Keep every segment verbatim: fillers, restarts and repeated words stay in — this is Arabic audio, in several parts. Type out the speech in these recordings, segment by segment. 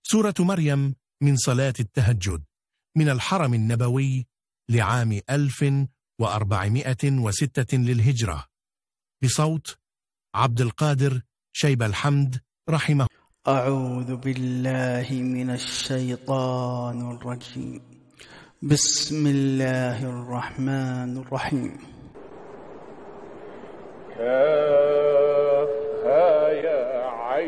سورة مريم من صلاة التهجد من الحرم النبوي لعام ألف وأربعمائة وستة للهجرة، بصوت عبد القادر شيب الحمد رحمه. أعوذ بالله من الشيطان الرجيم. بسم الله الرحمن الرحيم. كافها يا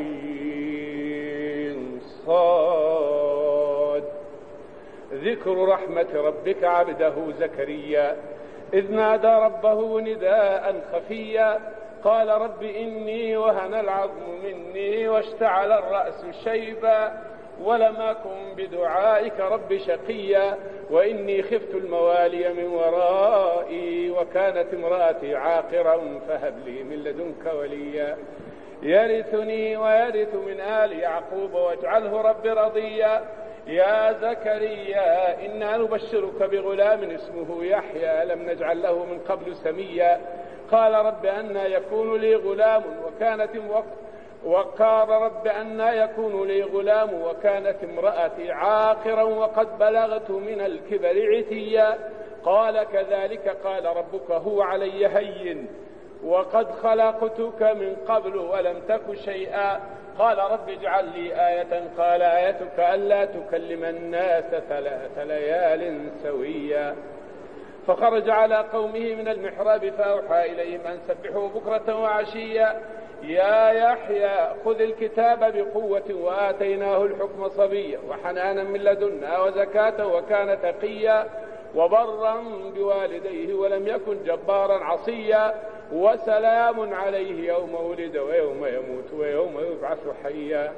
عين صاد. ذكر رحمة ربك عبده زكريا إذ نادى ربه نداء خفيا قال رب إني وهن العظم مني واشتعل الرأس شيبا ولم أكن بدعائك رب شقيا وإني خفت الموالي من ورائي وكانت امرأتي عاقرا فهب لي من لدنك وليا يرثني ويرث من آل يعقوب واجعله رب رضيا يا زكريا إنا نبشرك بغلام اسمه يحيى لم نجعل له من قبل سميا قال رب أنى يكون لي غلام وكانت وقال رب أنى يكون لي غلام وكانت امرأتي عاقرا وقد بلغت من الكبر عتيا قال كذلك قال ربك هو علي هين وقد خلقتك من قبل ولم تك شيئا قال رب اجعل لي آية قال آيتك ألا تكلم الناس ثلاث ليال سويا فخرج على قومه من المحراب فأوحى إليهم أن سبحوا بكرة وعشيا يا يحيى خذ الكتاب بقوة وآتيناه الحكم صبيا وحنانا من لدنا وزكاة وكان تقيا وبرا بوالديه ولم يكن جبارا عصيا وسلام عليه يوم ولد ويوم يموت ويوم يبعث حيا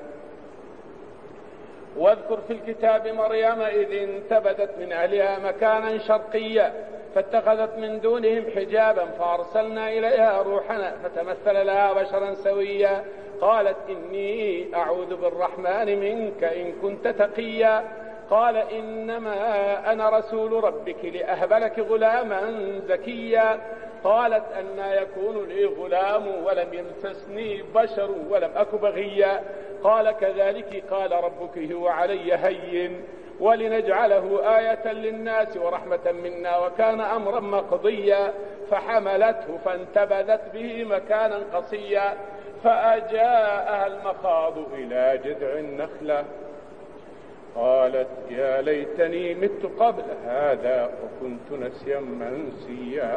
واذكر في الكتاب مريم إذ انتبذت من أهلها مكانا شرقيا فاتخذت من دونهم حجابا فأرسلنا إليها روحنا فتمثل لها بشرا سويا قالت إني أعوذ بالرحمن منك إن كنت تقيا قال إنما أنا رسول ربك لأهب لك غلاما زكيا قالت أنى يكون لي غلام ولم يمسسني بشر ولم أك بغيا قال كذلك قال ربك هو علي هين ولنجعله آية للناس ورحمة منا وكان أمرا مقضيا فحملته فانتبذت به مكانا قصيا فأجاءها المخاض إلى جذع النخلة قالت يا ليتني مت قبل هذا وكنت نسيا منسيا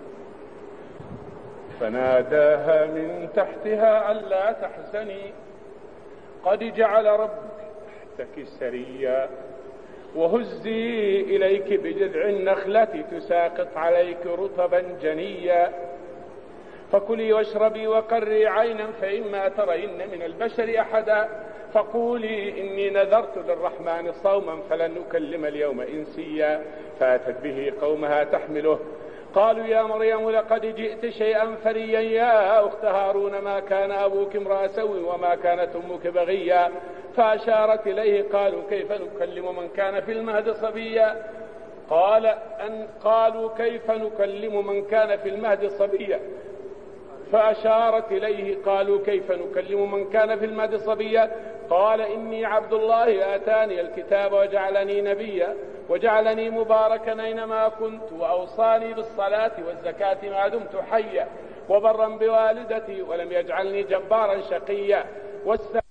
فناداها من تحتها ألا تحزني قد جعل ربك تحتك سريا وهزي إليك بجذع النخلة تساقط عليك رطبا جنيا فكلي واشربي وقري عينا فإما ترين من البشر أحدا فقولي إني نذرت للرحمن صوما فلن نكلم اليوم إنسيا فأتت به قومها تحمله قالوا يا مريم لقد جئت شيئا فريا يا أخت هارون ما كان أبوك امرأ سوء وما كانت أمك بغيا فأشارت إليه قالوا كيف نكلم من كان في المهد صبيا قال أن قالوا كيف نكلم من كان في المهد صبيا فأشارت إليه قالوا كيف نكلم من كان في المهد صبيا قال إني عبد الله آتاني الكتاب وجعلني نبيا وجعلني مباركا أينما كنت وأوصاني بالصلاة والزكاة ما دمت حيا وبرا بوالدتي ولم يجعلني جبارا شقيا والسلام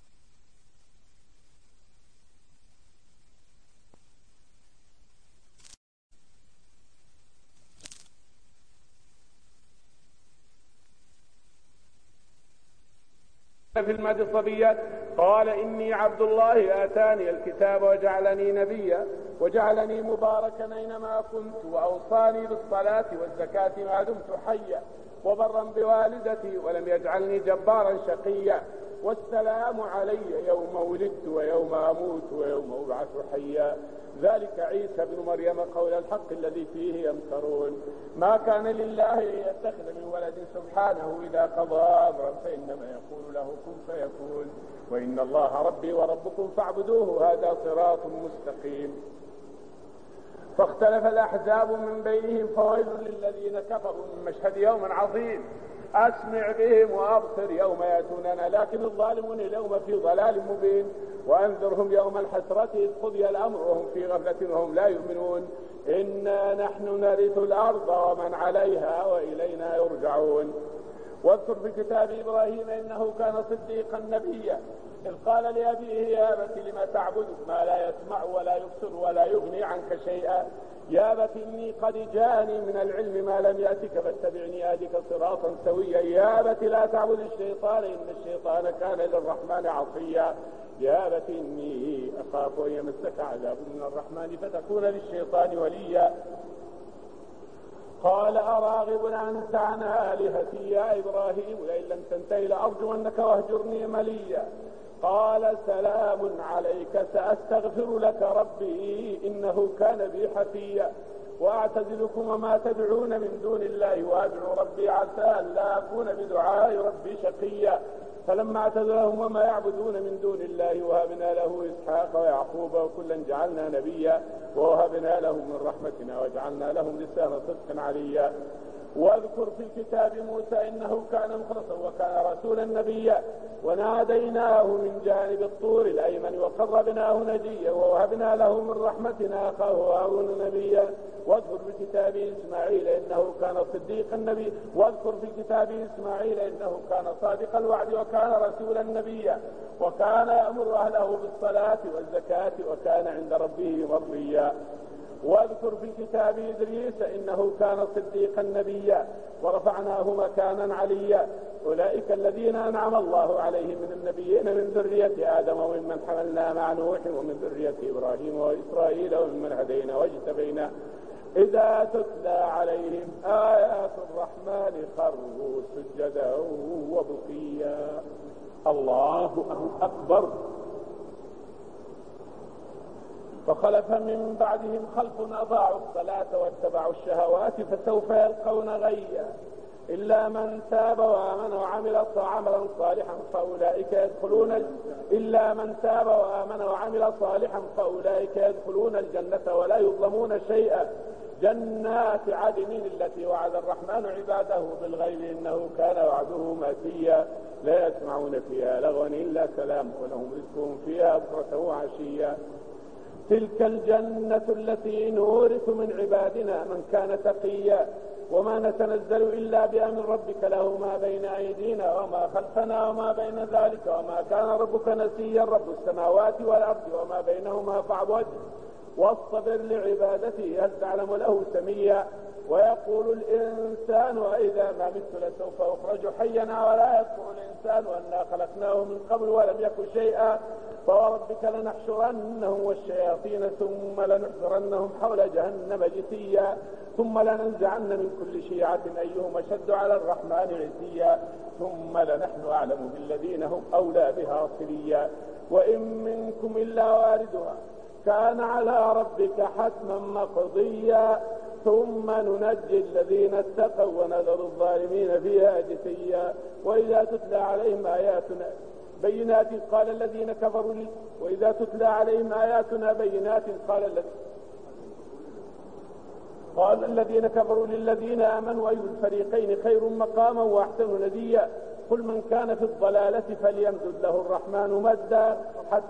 في المهد صبيا قال إني عبد الله آتاني الكتاب وجعلني نبيا وجعلني مباركا أينما كنت وأوصاني بالصلاة والزكاة ما دمت حيا وبرا بوالدتي ولم يجعلني جبارا شقيا والسلام علي يوم ولدت ويوم أموت ويوم أبعث حيا ذلك عيسى بن مريم قول الحق الذي فيه يمترون ما كان لله أن يتخذ من ولد سبحانه إذا قضى أمرا فإنما يقول له كن فيكون وإن الله ربي وربكم فاعبدوه هذا صراط مستقيم فاختلف الأحزاب من بينهم فويل للذين كفروا من مشهد يوم عظيم أسمع بهم وأبصر يوم يأتوننا لكن الظالمون اليوم في ضلال مبين وأنذرهم يوم الحسرة إذ قضي الأمر وهم في غفلة وهم لا يؤمنون إنا نحن نرث الأرض ومن عليها وإلينا يرجعون. واذكر في كتاب إبراهيم إنه كان صديقا نبيا إذ قال لأبيه يا أبت لم تعبد ما لا يسمع ولا يبصر ولا يغني عنك شيئا يا أبت إني قد جاءني من العلم ما لم يأتك فاتبعني أهدك صراطا سويا يا أبت لا تعبد الشيطان إن الشيطان كان للرحمن عصيا يا أبت إني أخاف أن يمسك عذاب من الرحمن فتكون للشيطان وليا. قال أراغب أنت عن آلهتي يا إبراهيم لئن لم تنته لأرجمنك واهجرني مليا. قال سلام عليك سأستغفر لك ربي إنه كان بي حفيا. وأعتزلكم وما تدعون من دون الله وأدعو ربي عسى ألا أكون بدعاء ربي شقيا. فلما اعتزلهم وما يعبدون من دون الله وهبنا له إسحاق ويعقوب وكلا جعلنا نبيا ووهبنا لهم من رحمتنا وجعلنا لهم لسان صدق عليا. واذكر في الكتاب موسى إنه كان مخلصا وكان رسولا نبيا وناديناه من جانب الطور الأيمن وقربناه نجيا ووهبنا له من رحمتنا أخاه هارون نبيا. واذكر في كتاب إسماعيل إنه كان صديقا نبيا واذكر في كتاب إسماعيل إنه كان صادق الوعد وكان رسولا نبيا وكان يأمر أهله بالصلاة والزكاة وكان عند ربه مرضيا. واذكر في كتاب إدريس إنه كان صديقا نبيا ورفعناه مكانا عليا. أولئك الذين أنعم الله عليهم من النبيين من ذرية آدم وممن حملنا مع نوح ومن ذرية إبراهيم وإسرائيل وممن هدينا واجتبينا إذا تتلى عليهم آيات الرحمن خروا سجدا وبكيا. الله أكبر. فخلف من بعدهم خلف أضاعوا الصلاة واتبعوا الشهوات فسوف يلقون غيا إلا من تاب وآمن وعمل عملا صالحا فأولئك يدخلون إلا من تاب وآمن وعمل صالحا فأولئك يدخلون الجنة ولا يظلمون شيئا. جنات عدن التي وعد الرحمن عباده بالغيب إنه كان وعده مأتيا لا يسمعون فيها لغوا إلا سلام ولهم رزقهم فيها بكرة وعشيا. تلك الجنة التي نورث من عبادنا من كان تقيا وما نتنزل إلا بأمر ربك له ما بين أيدينا وما خلفنا وما بين ذلك وما كان ربك نسيا. رب السماوات والأرض وما بينهما فاعبده واصطبر لعبادته هل تعلم له سميا. ويقول الإنسان وإذا ما مت لسوف أخرج حيا ولا يذكر الإنسان أنا خلقناه من قبل ولم يكن شيئا. فوربك لنحشرنهم والشياطين ثم لنحضرنهم حول جهنم جثيا ثم لننزعن من كل شيعة أيهم أشد على الرحمن عتيا ثم لنحن أعلم بالذين هم أولى بها صليا. وإن منكم إلا واردها كان على ربك حتما مقضيا ثم ننجي الذين اتقوا ونذر الظالمين فيها جثيا. وإذا تتلى عليهم آياتنا بينات قال الذين كفروا لي وإذا تتلى عليهم آياتنا بينات قال الذين قال الذين كفروا للذين آمنوا أي الفريقين خير مقاما وأحسن نديا. قل من كان في الضلالة فليمدد له الرحمن مدا حتى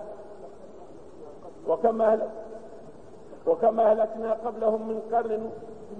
وكما أهلك وكما أهلكنا قبلهم من قرن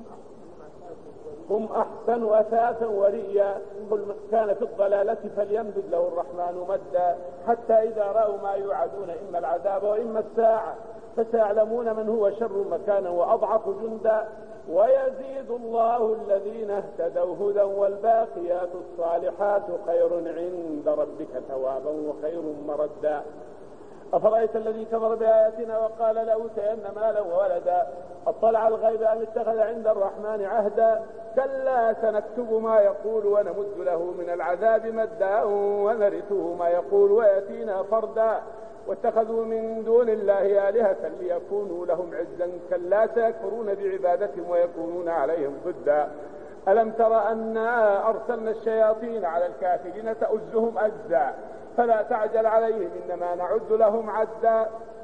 هم أحسن أثاثا ورئيا. قل من كان في الضلالة فليمدد له الرحمن مدا حتى إذا رأوا ما يوعدون إما العذاب وإما الساعة فسيعلمون من هو شر مكانا وأضعف جندا. ويزيد الله الذين اهتدوا هدى والباقيات الصالحات خير عند ربك ثوابا وخير مردا. أفرأيت الذي كفر بآياتنا وقال لأوتين مالا وولدا أطلع الغيب أم اتخذ عند الرحمن عهدا. كلا سنكتب ما يقول ونمد له من العذاب مدا ونرثه ما يقول ويأتينا فردا. واتخذوا من دون الله آلهة ليكونوا لهم عزا كلا سيكفرون بعبادتهم ويكونون عليهم ضدا. ألم تر أنا أرسلنا الشياطين على الكافرين تؤزهم أجزا فلا تعجل عليهم إنما نعد لهم عدا.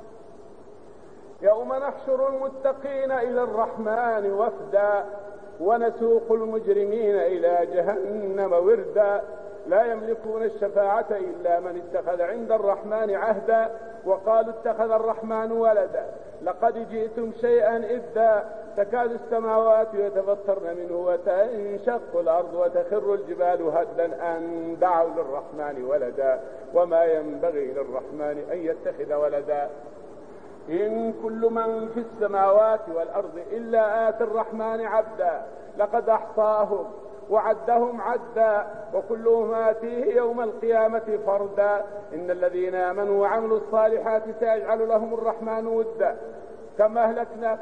يوم نحشر المتقين إلى الرحمن وفدا ونسوق المجرمين إلى جهنم وردا. لا يملكون الشفاعة إلا من اتخذ عند الرحمن عهدا وقالوا اتخذ الرحمن ولدا لقد جئتم شيئا إدا تكاد السماوات يتفطرن منه وتنشق الأرض وتخر الجبال هدا أن دعوا للرحمن ولدا وما ينبغي للرحمن أن يتخذ ولدا إن كل من في السماوات والأرض إلا آتي الرحمن عبدا لقد أحصاهم وعدهم عدا وكلهم آتيه يوم القيامة فردا إن الذين آمنوا وعملوا الصالحات سيجعل لهم الرحمن ودا كما أهلكنا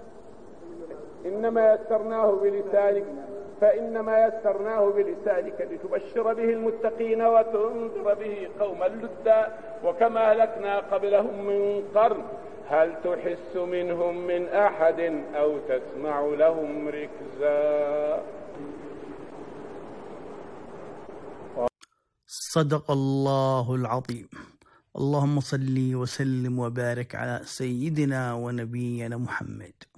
إنما يسرناه بلسانك فإنما يسرناه بلسانك لتبشر به المتقين وتنذر به قوما لدا وكما أهلكنا قبلهم من قرن هل تحس منهم من أحد أو تسمع لهم ركزا. صدق الله العظيم. اللهم صل وسلم وبارك على سيدنا ونبينا محمد.